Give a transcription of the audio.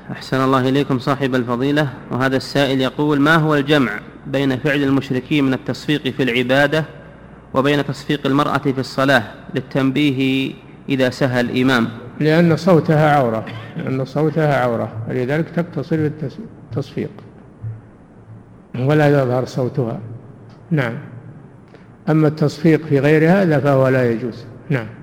أحسن الله إليكم صاحب الفضيلة. وهذا السائل يقول: ما هو الجمع بين فعل المشركين من التصفيق في العبادة وبين تصفيق المرأة في الصلاة للتنبيه إذا سهى الإمام؟ لأن صوتها عورة ولذلك تقتصر بالتصفيق ولا يظهر صوتها. نعم. أما التصفيق في غير هذا فهو لا يجوز. نعم.